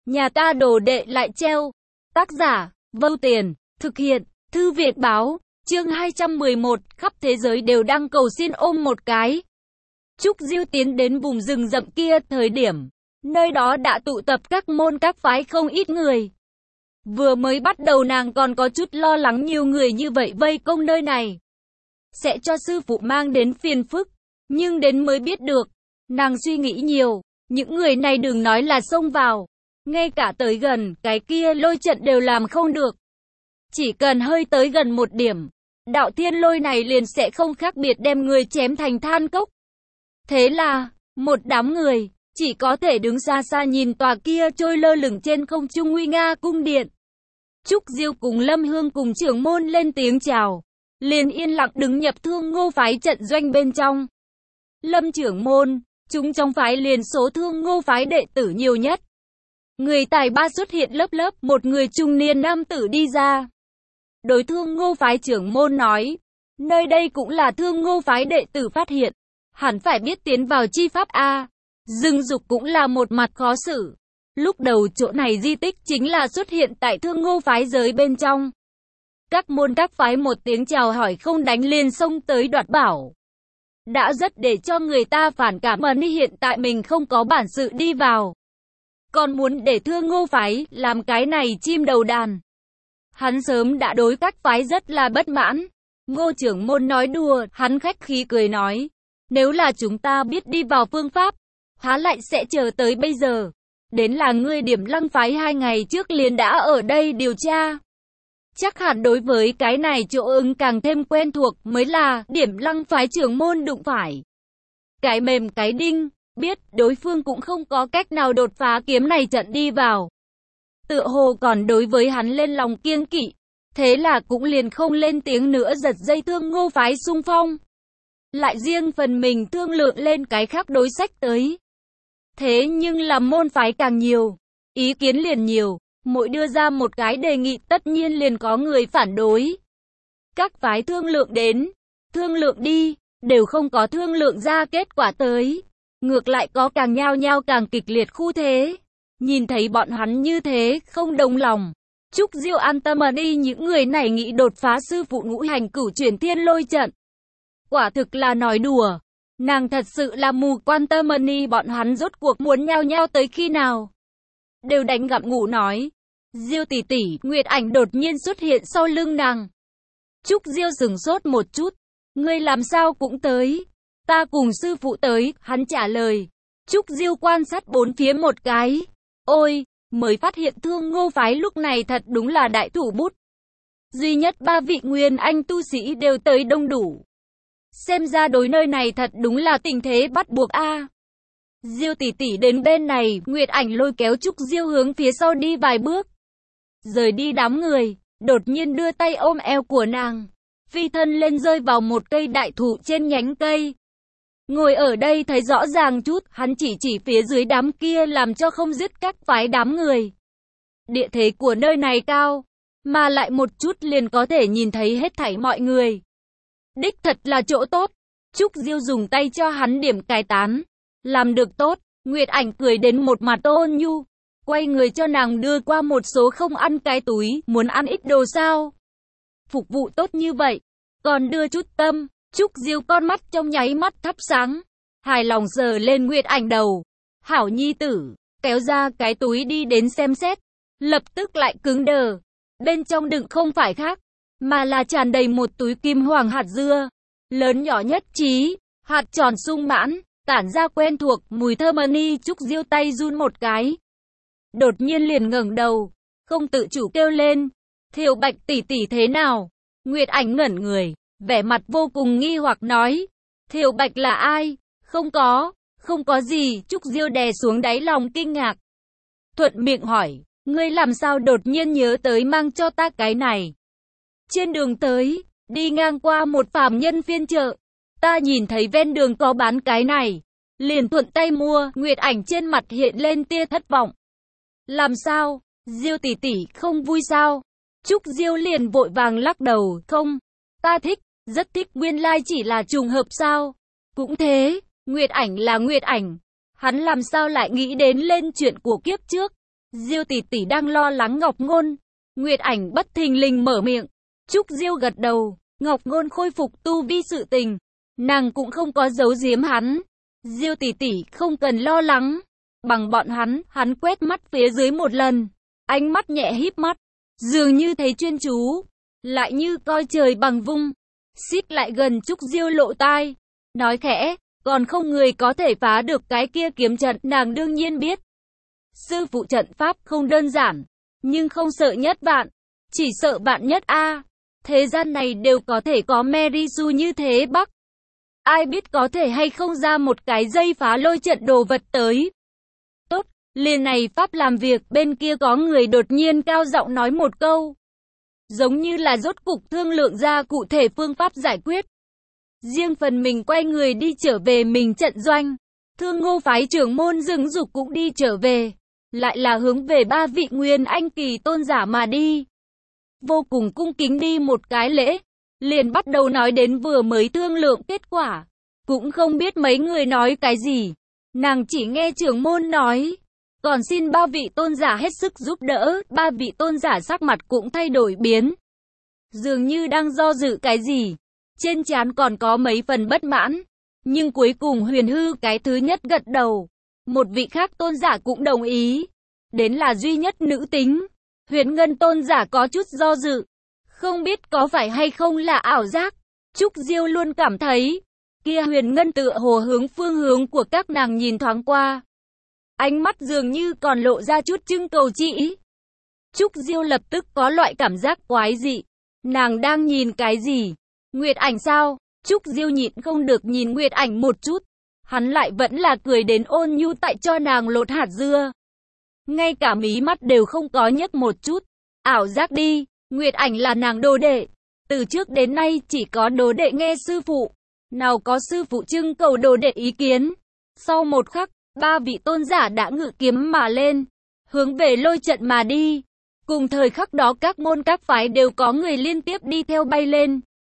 Nhà ta đồ đệ lại treo. Tác giả, Vâu Tiền, thực hiện, Thư viện Báo, chương 211, khắp thế giới đều đang cầu xin ôm một cái. Trúc Diêu tiến đến vùng rừng rậm kia, thời điểm nơi đó đã tụ tập các môn các phái không ít người. Vừa mới bắt đầu nàng còn có chút lo lắng nhiều người như vậy vây công nơi này sẽ cho sư phụ mang đến phiền phức, nhưng đến mới biết được, nàng suy nghĩ nhiều, những người này đừng nói là xông vào, ngay cả tới gần cái kia lôi trận đều làm không được. Chỉ cần hơi tới gần một điểm, đạo thiên lôi này liền sẽ không khác biệt đem người chém thành than cốc. Thế là, một đám người chỉ có thể đứng xa xa nhìn tòa kia trôi lơ lửng trên không trung nguy nga cung điện. Trúc Diêu cùng Lâm Hương cùng trưởng môn lên tiếng chào, liền yên lặng đứng nhập Thương Ngô phái trận doanh bên trong. Lâm trưởng môn, chúng trong phái liền số Thương Ngô phái đệ tử nhiều nhất. Người tài ba xuất hiện lớp lớp, một người trung niên nam tử đi ra. Đối Thương Ngô phái trưởng môn nói, nơi đây cũng là Thương Ngô phái đệ tử phát hiện, hẳn phải biết tiến vào chi pháp a. Rừng dục cũng là một mặt khó xử. Lúc đầu chỗ này di tích chính là xuất hiện tại Thương Ngô phái giới bên trong. Các môn các phái một tiếng chào hỏi không đánh liền xông tới đoạt bảo. Đã rất để cho người ta phản cảm mà hiện tại mình không có bản sự đi vào, còn muốn để Thương Ngô phái làm cái này chim đầu đàn. Hắn sớm đã đối các phái rất là bất mãn. Ngô trưởng môn nói đùa, hắn khách khí cười nói, nếu là chúng ta biết đi vào phương pháp, há lại sẽ chờ tới bây giờ. Đến là ngươi Điểm Lăng phái 2 ngày trước liền đã ở đây điều tra. Chắc hẳn đối với cái này chỗ ứng càng thêm quen thuộc mới là Điểm Lăng phái trưởng môn đụng phải cái mềm cái đinh, biết đối phương cũng không có cách nào đột phá kiếm này trận đi vào. Tựa hồ còn đối với hắn lên lòng kiêng kỵ, thế là cũng liền không lên tiếng nữa, giật dây Thương Ngô phái xung phong. Lại riêng phần mình thương lượng lên cái khác đối sách tới. Thế nhưng là môn phái càng nhiều, ý kiến liền nhiều, mỗi đưa ra một cái đề nghị tất nhiên liền có người phản đối. Các phái thương lượng đến, thương lượng đi, đều không có thương lượng ra kết quả tới. Ngược lại có càng nhao nhao càng kịch liệt khu thế. Nhìn thấy bọn hắn như thế, không đồng lòng. Trúc Diêu an tâm mà đi, những người này nghĩ đột phá sư phụ ngũ hành cửu chuyển thiên lôi trận. Quả thực là nói đùa. Nàng thật sự là mù quan tâm mà đi, bọn hắn rốt cuộc muốn nhao nhao tới khi nào. Đều đánh gặm ngủ nói. Diêu tỷ tỷ, Nguyệt Ảnh đột nhiên xuất hiện sau lưng nàng. Trúc Diêu sửng sốt một chút. Ngươi làm sao cũng tới? Ta cùng sư phụ tới, hắn trả lời. Trúc Diêu quan sát bốn phía một cái. Ôi, mới phát hiện Thương Ngô phái lúc này thật đúng là đại thủ bút. Duy nhất 3 vị nguyên anh tu sĩ đều tới đông đủ. Xem ra đối nơi này thật đúng là tình thế bắt buộc a. Diêu tỷ tỷ đến bên này, Nguyệt Ảnh lôi kéo Trúc Diêu hướng phía sau đi vài bước. Rời đi đám người, đột nhiên đưa tay ôm eo của nàng, phi thân lên rơi vào một cây đại thụ trên nhánh cây. Ngồi ở đây thấy rõ ràng chút, hắn chỉ phía dưới đám kia làm cho không dứt các phái đám người. Địa thế của nơi này cao, mà lại một chút liền có thể nhìn thấy hết thảy mọi người. Đích thật là chỗ tốt. Trúc Diêu dùng tay cho hắn điểm cái tán. Làm được tốt. Nguyệt Ảnh cười đến một mặt ôn nhu, quay người cho nàng đưa qua một số không ăn cái túi, muốn ăn ít đồ sao? Phục vụ tốt như vậy, còn đưa chút tâm. Trúc Diêu con mắt trong nháy mắt thắp sáng, hài lòng sờ lên Nguyệt Ảnh đầu. Hảo nhi tử, kéo ra cái túi đi đến xem xét, lập tức lại cứng đờ. Bên trong đựng không phải khác, mà là tràn đầy một túi kim hoàng hạt dưa, lớn nhỏ nhất trí, hạt tròn sung mãn, tản ra quen thuộc mùi thơm ni. Trúc Diêu tay run một cái, đột nhiên liền ngẩng đầu, không tự chủ kêu lên, Thiều Bạch tỷ tỷ thế nào? Nguyệt Ảnh ngẩn người, vẻ mặt vô cùng nghi hoặc nói, Thiều Bạch là ai? Không có gì. Trúc Diêu đè xuống đáy lòng kinh ngạc, thuận miệng hỏi, ngươi làm sao đột nhiên nhớ tới mang cho ta cái này? Trên đường tới, đi ngang qua một phàm nhân phiên chợ, ta nhìn thấy ven đường có bán cái này, liền thuận tay mua. Nguyệt Ảnh trên mặt hiện lên tia thất vọng. Làm sao? Diêu tỷ tỷ không vui sao? Trúc Diêu liền vội vàng lắc đầu, không, ta thích, rất thích, nguyên lai chỉ là trùng hợp sao? Cũng thế, Nguyệt Ảnh là Nguyệt Ảnh, hắn làm sao lại nghĩ đến lên chuyện của kiếp trước? Diêu tỷ tỷ đang lo lắng Ngọc Ngôn. Nguyệt Ảnh bất thình lình mở miệng. Trúc Diêu gật đầu. Ngọc Ngôn khôi phục tu vi sự tình, nàng cũng không có giấu giếm hắn. Diêu tỷ tỷ không cần lo lắng. Bằng bọn hắn quét mắt phía dưới một lần. Ánh mắt nhẹ híp mắt, dường như thấy chuyên chú, lại như coi trời bằng vung. Xích lại gần Trúc Diêu lộ tai, nói khẽ, còn không người có thể phá được cái kia kiếm trận. Nàng đương nhiên biết, sư phụ trận pháp không đơn giản, nhưng không sợ nhất vạn, chỉ sợ vạn nhất a. Thế gian này đều có thể có Merisu như thế Bắc. Ai biết có thể hay không ra một cái dây phá lôi trận đồ vật tới. Tốt, liền này pháp làm việc. Bên kia có người đột nhiên cao giọng nói một câu, giống như là rốt cục thương lượng ra cụ thể phương pháp giải quyết. Riêng phần mình quay người đi trở về mình trận doanh. Thương Ngô phái trưởng môn Dương Dục cũng đi trở về, lại là hướng về 3 vị Nguyên Anh kỳ tôn giả mà đi. Vô cùng cung kính đi một cái lễ, liền bắt đầu nói đến vừa mới thương lượng kết quả. Cũng không biết mấy người nói cái gì, nàng chỉ nghe trưởng môn nói, còn xin 3 vị tôn giả hết sức giúp đỡ. 3 vị tôn giả sắc mặt cũng thay đổi biến, dường như đang do dự cái gì, trên trán còn có mấy phần bất mãn. Nhưng cuối cùng Huyền Hư cái thứ nhất gật đầu, một vị khác tôn giả cũng đồng ý, đến là duy nhất nữ tính. Huyền Ngân tôn giả có chút do dự, không biết có phải hay không là ảo giác. Trúc Diêu luôn cảm thấy, kia Huyền Ngân tựa hồ hướng phương hướng của các nàng nhìn thoáng qua, ánh mắt dường như còn lộ ra chút trưng cầu chi ý. Trúc Diêu lập tức có loại cảm giác quái dị, nàng đang nhìn cái gì? Nguyệt Ảnh sao? Trúc Diêu nhịn không được nhìn Nguyệt Ảnh một chút, hắn lại vẫn là cười đến ôn nhu tại cho nàng lột hạt dưa. Ngay cả mí mắt đều không có nhấc một chút. Ảo giác đi, Nguyệt Ảnh là nàng đồ đệ, từ trước đến nay chỉ có đồ đệ nghe sư phụ, nào có sư phụ trưng cầu đồ đệ ý kiến. Sau một khắc, 3 vị tôn giả đã ngự kiếm mà lên, hướng về lôi trận mà đi. Cùng thời khắc đó các môn các phái đều có người liên tiếp đi theo bay lên.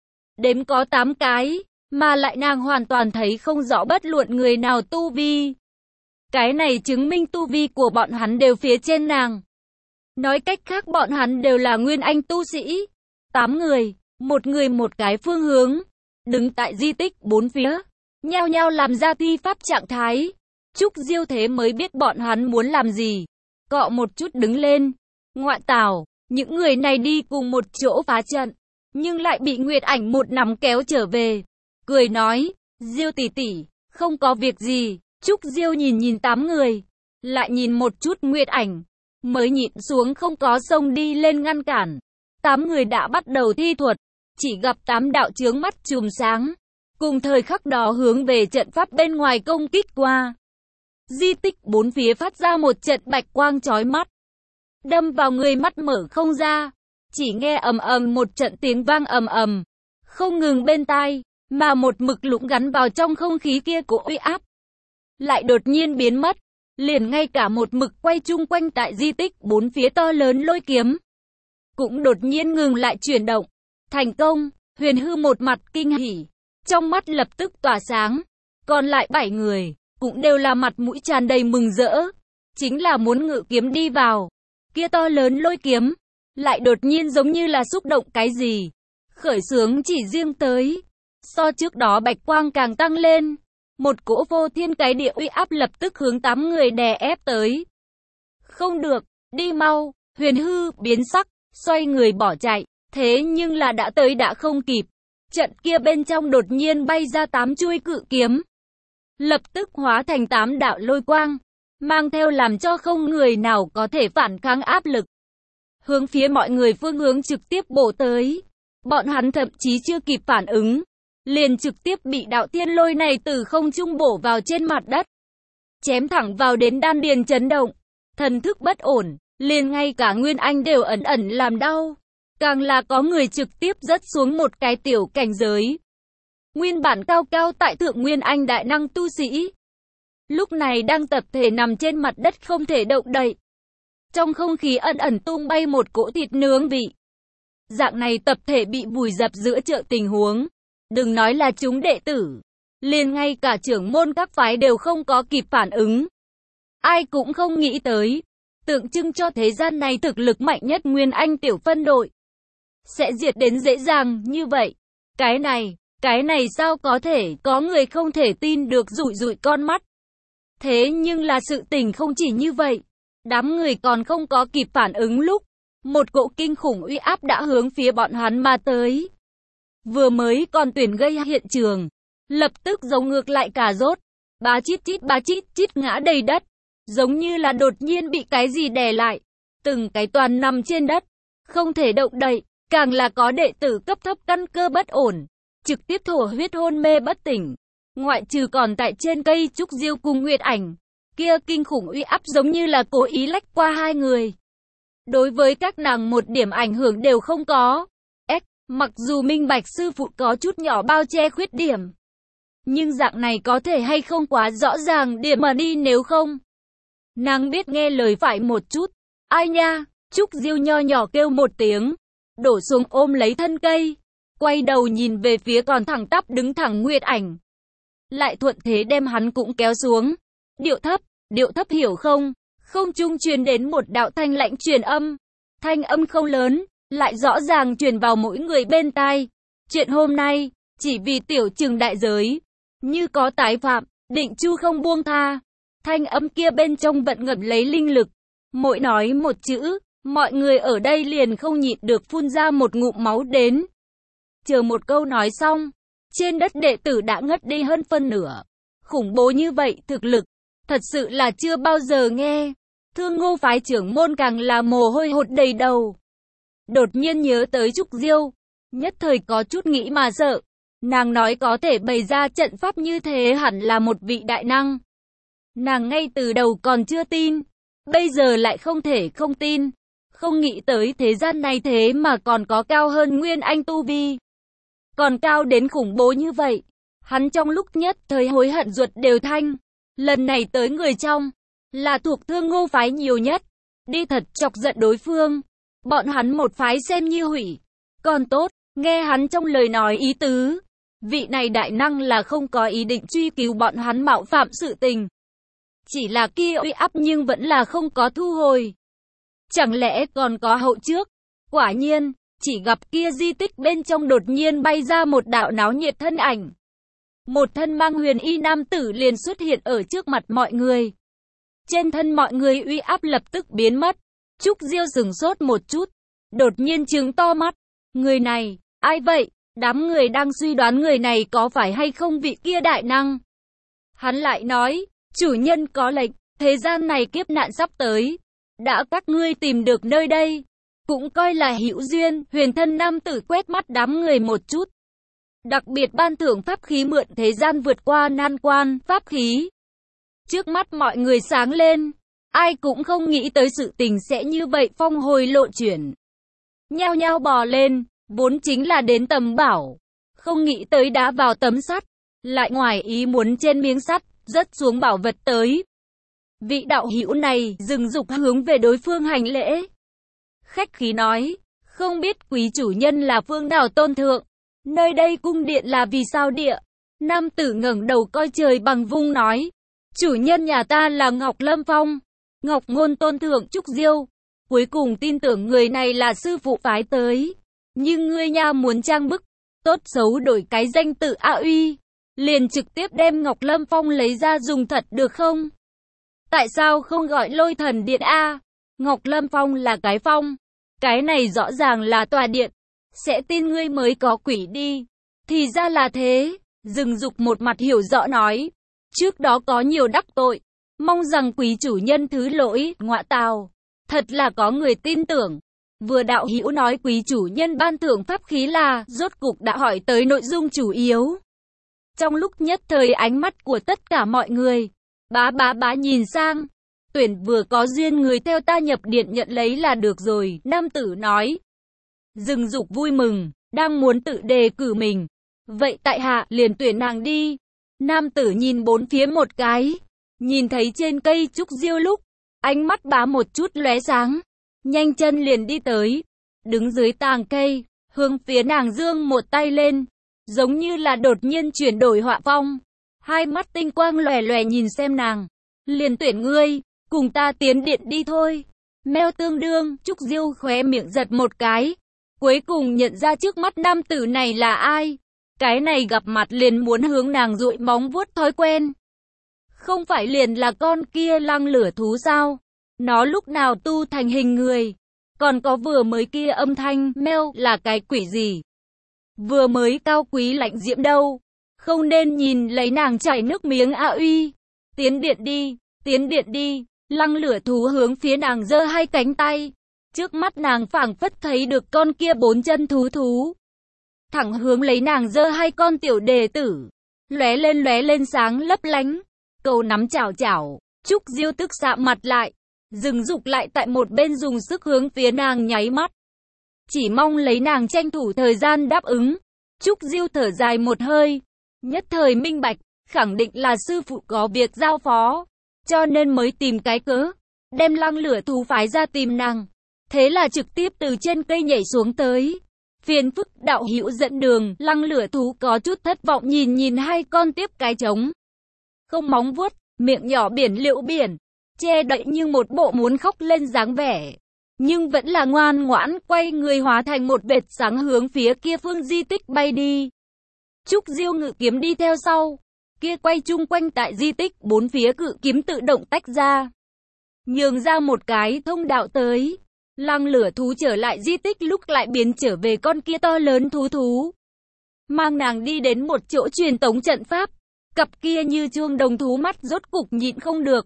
Đếm có 8 cái, mà lại nàng hoàn toàn thấy không rõ bất luận người nào tu vi. Cái này chứng minh tu vi của bọn hắn đều phía trên nàng. Nói cách khác bọn hắn đều là Nguyên Anh tu sĩ. 8 người, một người một cái phương hướng, đứng tại di tích bốn phía, nhao nhao làm ra thi pháp trạng thái. Trúc Diêu thế mới biết bọn hắn muốn làm gì. Cọ một chút đứng lên. Ngoại tảo, những người này đi cùng một chỗ phá trận, nhưng lại bị Nguyệt Ảnh một nắm kéo trở về. Cười nói, Diêu tỷ tỷ, không có việc gì. Trúc Diêu nhìn 8 người, lại nhìn một chút Nguyệt Ảnh, mới nhịn xuống không có xông đi lên ngăn cản. 8 người đã bắt đầu thi thuật, chỉ gặp 8 đạo chướng mắt chùm sáng, cùng thời khắc đó hướng về trận pháp bên ngoài công kích qua. Di tích bốn phía phát ra một trận bạch quang chói mắt, đâm vào người mắt mở không ra, chỉ nghe ầm ầm một trận tiếng vang ầm ầm, không ngừng bên tai, mà một mực lũng gắn vào trong không khí kia của uy áp lại đột nhiên biến mất, liền ngay cả một mực quay chung quanh tại di tích bốn phía to lớn lôi kiếm cũng đột nhiên ngừng lại chuyển động. Thành công. Huyền Hư một mặt kinh hỉ, trong mắt lập tức tỏa sáng. Còn lại 7 người cũng đều là mặt mũi tràn đầy mừng rỡ, chính là muốn ngự kiếm đi vào. Kia to lớn lôi kiếm lại đột nhiên giống như là xúc động cái gì, khởi xướng chỉ riêng tới. So trước đó bạch quang càng tăng lên, một cỗ vô thiên cái địa uy áp lập tức hướng 8 người đè ép tới. Không được, đi mau. Huyền Hư biến sắc, xoay người bỏ chạy, thế nhưng là đã tới đã không kịp. Trận kia bên trong đột nhiên bay ra 8 chuôi cự kiếm, lập tức hóa thành 8 đạo lôi quang, mang theo làm cho không người nào có thể phản kháng áp lực, hướng phía mọi người phương hướng trực tiếp bổ tới. Bọn hắn thậm chí chưa kịp phản ứng, liền trực tiếp bị đạo thiên lôi này từ không trung bổ vào trên mặt đất, chém thẳng vào đến đan điền chấn động, thần thức bất ổn, liền ngay cả Nguyên Anh đều ẩn ẩn làm đau, càng là có người trực tiếp rớt xuống một cái tiểu cảnh giới. Nguyên bản cao cao tại thượng Nguyên Anh đại năng tu sĩ, lúc này đang tập thể nằm trên mặt đất không thể động đậy. Trong không khí ẩn ẩn tung bay một cỗ thịt nướng vị. Dạng này tập thể bị vùi dập giữa chợ tình huống, đừng nói là chúng đệ tử, liền ngay cả trưởng môn các phái đều không có kịp phản ứng. Ai cũng không nghĩ tới, tượng trưng cho thế gian này thực lực mạnh nhất Nguyên Anh tiểu phân đội. Sẽ diệt đến dễ dàng như vậy. Cái này sao có thể, có người không thể tin được rủi rủi con mắt. Thế nhưng là sự tình không chỉ như vậy. Đám người còn không có kịp phản ứng lúc. Một cỗ kinh khủng uy áp đã hướng phía bọn hắn mà tới. Vừa mới còn tuyển gây hiện trường. Lập tức giống ngược lại cả rốt. Bá chít chít ngã đầy đất. Giống như là đột nhiên bị cái gì đè lại. Từng cái toàn nằm trên đất. Không thể động đậy. Càng là có đệ tử cấp thấp căn cơ bất ổn. Trực tiếp thổ huyết hôn mê bất tỉnh. Ngoại trừ còn tại trên cây trúc diêu cùng Nguyệt Ảnh. Kia kinh khủng uy áp giống như là cố ý lách qua hai người. Đối với các nàng một điểm ảnh hưởng đều không có. Mặc dù minh bạch sư phụ có chút nhỏ bao che khuyết điểm. Nhưng dạng này có thể hay không quá rõ ràng điểm mà đi nếu không. Nàng biết nghe lời phải một chút. Ai nha, Trúc Diêu nho nhỏ kêu một tiếng. Đổ xuống ôm lấy thân cây. Quay đầu nhìn về phía còn thẳng tắp đứng thẳng Nguyệt Ảnh. Lại thuận thế đem hắn cũng kéo xuống. Điệu thấp hiểu không? Không trung truyền đến một đạo thanh lạnh truyền âm. Thanh âm không lớn, lại rõ ràng truyền vào mỗi người bên tai. Chuyện hôm nay, chỉ vì tiểu trừng đại giới. Như có tái phạm, định chu không buông tha. Thanh âm kia bên trong vận ngập lấy linh lực. Mỗi nói một chữ, mọi người ở đây liền không nhịn được phun ra một ngụm máu đến. Chờ một câu nói xong, trên đất đệ tử đã ngất đi hơn phân nửa. Khủng bố như vậy thực lực, thật sự là chưa bao giờ nghe. Thương Ngô phái trưởng môn càng là mồ hôi hột đầy đầu. Đột nhiên nhớ tới Trúc Diêu, nhất thời có chút nghĩ mà sợ. Nàng nói có thể bày ra trận pháp như thế hẳn là một vị đại năng. Nàng ngay từ đầu còn chưa tin, bây giờ lại không thể không tin. Không nghĩ tới thế gian này thế mà còn có cao hơn Nguyên Anh tu vi. Còn cao đến khủng bố như vậy. Hắn trong lúc nhất thời hối hận ruột đều thanh. Lần này tới người trong, là thuộc Thương Ngô phái nhiều nhất. Đi thật chọc giận đối phương. Bọn hắn một phái xem như hủy. Còn tốt, nghe hắn trong lời nói ý tứ. Vị này đại năng là không có ý định truy cứu bọn hắn mạo phạm sự tình. Chỉ là kia uy áp nhưng vẫn là không có thu hồi. Chẳng lẽ còn có hậu trước? Quả nhiên, chỉ gặp kia di tích bên trong đột nhiên bay ra một đạo náo nhiệt thân ảnh. Một thân mang huyền y nam tử liền xuất hiện ở trước mặt mọi người. Trên thân mọi người uy áp lập tức biến mất. Trúc Diêu sửng sốt một chút. Đột nhiên trừng to mắt. Người này, ai vậy? Đám người đang suy đoán người này có phải hay không vị kia đại năng. Hắn lại nói, chủ nhân có lệnh, thế gian này kiếp nạn sắp tới. Đã các ngươi tìm được nơi đây. Cũng coi là hữu duyên, huyền thân nam tử quét mắt đám người một chút. Đặc biệt ban thưởng pháp khí mượn thế gian vượt qua nan quan, pháp khí. Trước mắt mọi người sáng lên. Ai cũng không nghĩ tới sự tình sẽ như vậy phong hồi lộ chuyển. Nhao nhao bò lên, vốn chính là đến tầm bảo. Không nghĩ tới đã vào tấm sắt. Lại ngoài ý muốn trên miếng sắt, rớt xuống bảo vật tới. Vị đạo hữu này dừng dục hướng về đối phương hành lễ. Khách khí nói, không biết quý chủ nhân là phương nào tôn thượng. Nơi đây cung điện là vì sao địa. Nam tử ngẩng đầu coi trời bằng vung nói. Chủ nhân nhà ta là Ngọc Lâm Phong. Ngọc Ngôn tôn thượng Trúc Diêu. Cuối cùng tin tưởng người này là sư phụ phái tới. Nhưng ngươi nha muốn trang bức. Tốt xấu đổi cái danh tự A Uy. Liền trực tiếp đem Ngọc Lâm Phong lấy ra dùng thật được không? Tại sao không gọi Lôi Thần Điện A? Ngọc Lâm Phong là cái phong. Cái này rõ ràng là tòa điện. Sẽ tin ngươi mới có quỷ đi. Thì ra là thế. Dừng dục một mặt hiểu rõ nói. Trước đó có nhiều đắc tội. Mong rằng quý chủ nhân thứ lỗi, ngọa tào. Thật là có người tin tưởng. Vừa đạo hữu nói quý chủ nhân ban thưởng pháp khí là, rốt cục đã hỏi tới nội dung chủ yếu. Trong lúc nhất thời ánh mắt của tất cả mọi người, bá nhìn sang. Tuyển vừa có duyên người theo ta nhập điện nhận lấy là được rồi, nam tử nói. Dừng dục vui mừng, đang muốn tự đề cử mình. Vậy tại hạ liền tuyển nàng đi. Nam tử nhìn bốn phía một cái. Nhìn thấy trên cây trúc diêu lúc, ánh mắt bá một chút lóe sáng. Nhanh chân liền đi tới. Đứng dưới tàng cây, hướng phía nàng giương một tay lên. Giống như là đột nhiên chuyển đổi họa phong. Hai mắt tinh quang lòe lòe nhìn xem nàng. Liền tuyển ngươi, cùng ta tiến điện đi thôi. Mèo tương đương, Trúc Diêu khóe miệng giật một cái. Cuối cùng nhận ra trước mắt nam tử này là ai. Cái này gặp mặt liền muốn hướng nàng dụi móng vuốt thói quen. Không phải liền là con kia lăng lửa thú sao? Nó lúc nào tu thành hình người? Còn có vừa mới kia âm thanh, meo là cái quỷ gì? Vừa mới cao quý lạnh diễm đâu? Không nên nhìn lấy nàng chảy nước miếng a uy. Tiến điện đi, lăng lửa thú hướng phía nàng giơ hai cánh tay. Trước mắt nàng phảng phất thấy được con kia bốn chân thú. Thẳng hướng lấy nàng giơ hai con tiểu đề tử. Lóe lên sáng lấp lánh. Cầu nắm chảo. Trúc Diêu tức sạm mặt lại. Dừng dục lại tại một bên dùng sức hướng phía nàng nháy mắt. Chỉ mong lấy nàng tranh thủ thời gian đáp ứng. Trúc Diêu thở dài một hơi. Nhất thời minh bạch, khẳng định là sư phụ có việc giao phó. Cho nên mới tìm cái cớ. Đem lăng lửa thú phái ra tìm nàng. Thế là trực tiếp từ trên cây nhảy xuống tới. Phiền phức đạo hữu dẫn đường, lăng lửa thú có chút thất vọng nhìn hai con tiếp cái trống. Không móng vuốt, miệng nhỏ biển liệu biển. Che đậy như một bộ muốn khóc lên dáng vẻ. Nhưng vẫn là ngoan ngoãn quay người hóa thành một vệt sáng hướng phía kia phương di tích bay đi. Trúc Diêu ngự kiếm đi theo sau. Kia quay chung quanh tại di tích, bốn phía cự kiếm tự động tách ra. Nhường ra một cái thông đạo tới. Lăng lửa thú trở lại di tích lúc lại biến trở về con kia to lớn thú. Mang nàng đi đến một chỗ truyền tống trận pháp. Cặp kia như chuông đồng thú mắt rốt cục nhịn không được.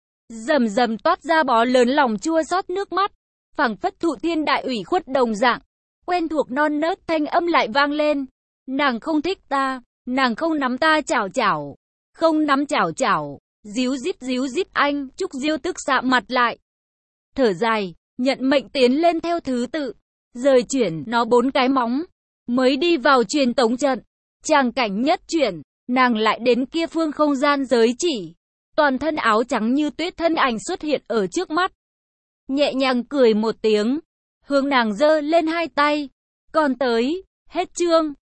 Rầm toát ra bó lớn lòng chua xót nước mắt. Phảng phất thụ thiên đại ủy khuất đồng dạng. Quen thuộc non nớt thanh âm lại vang lên. Nàng không thích ta, nàng không nắm ta chảo. Không nắm chảo. Díu dít anh. Trúc Diêu tức sạm mặt lại. Thở dài, nhận mệnh tiến lên theo thứ tự. Rời chuyển nó bốn cái móng. Mới đi vào truyền tống trận. Tràng cảnh nhất chuyển. Nàng lại đến kia phương không gian giới chỉ. Toàn thân áo trắng như tuyết thân ảnh xuất hiện ở trước mắt. Nhẹ nhàng cười một tiếng. Hướng nàng giơ lên hai tay. Còn tới, hết chương.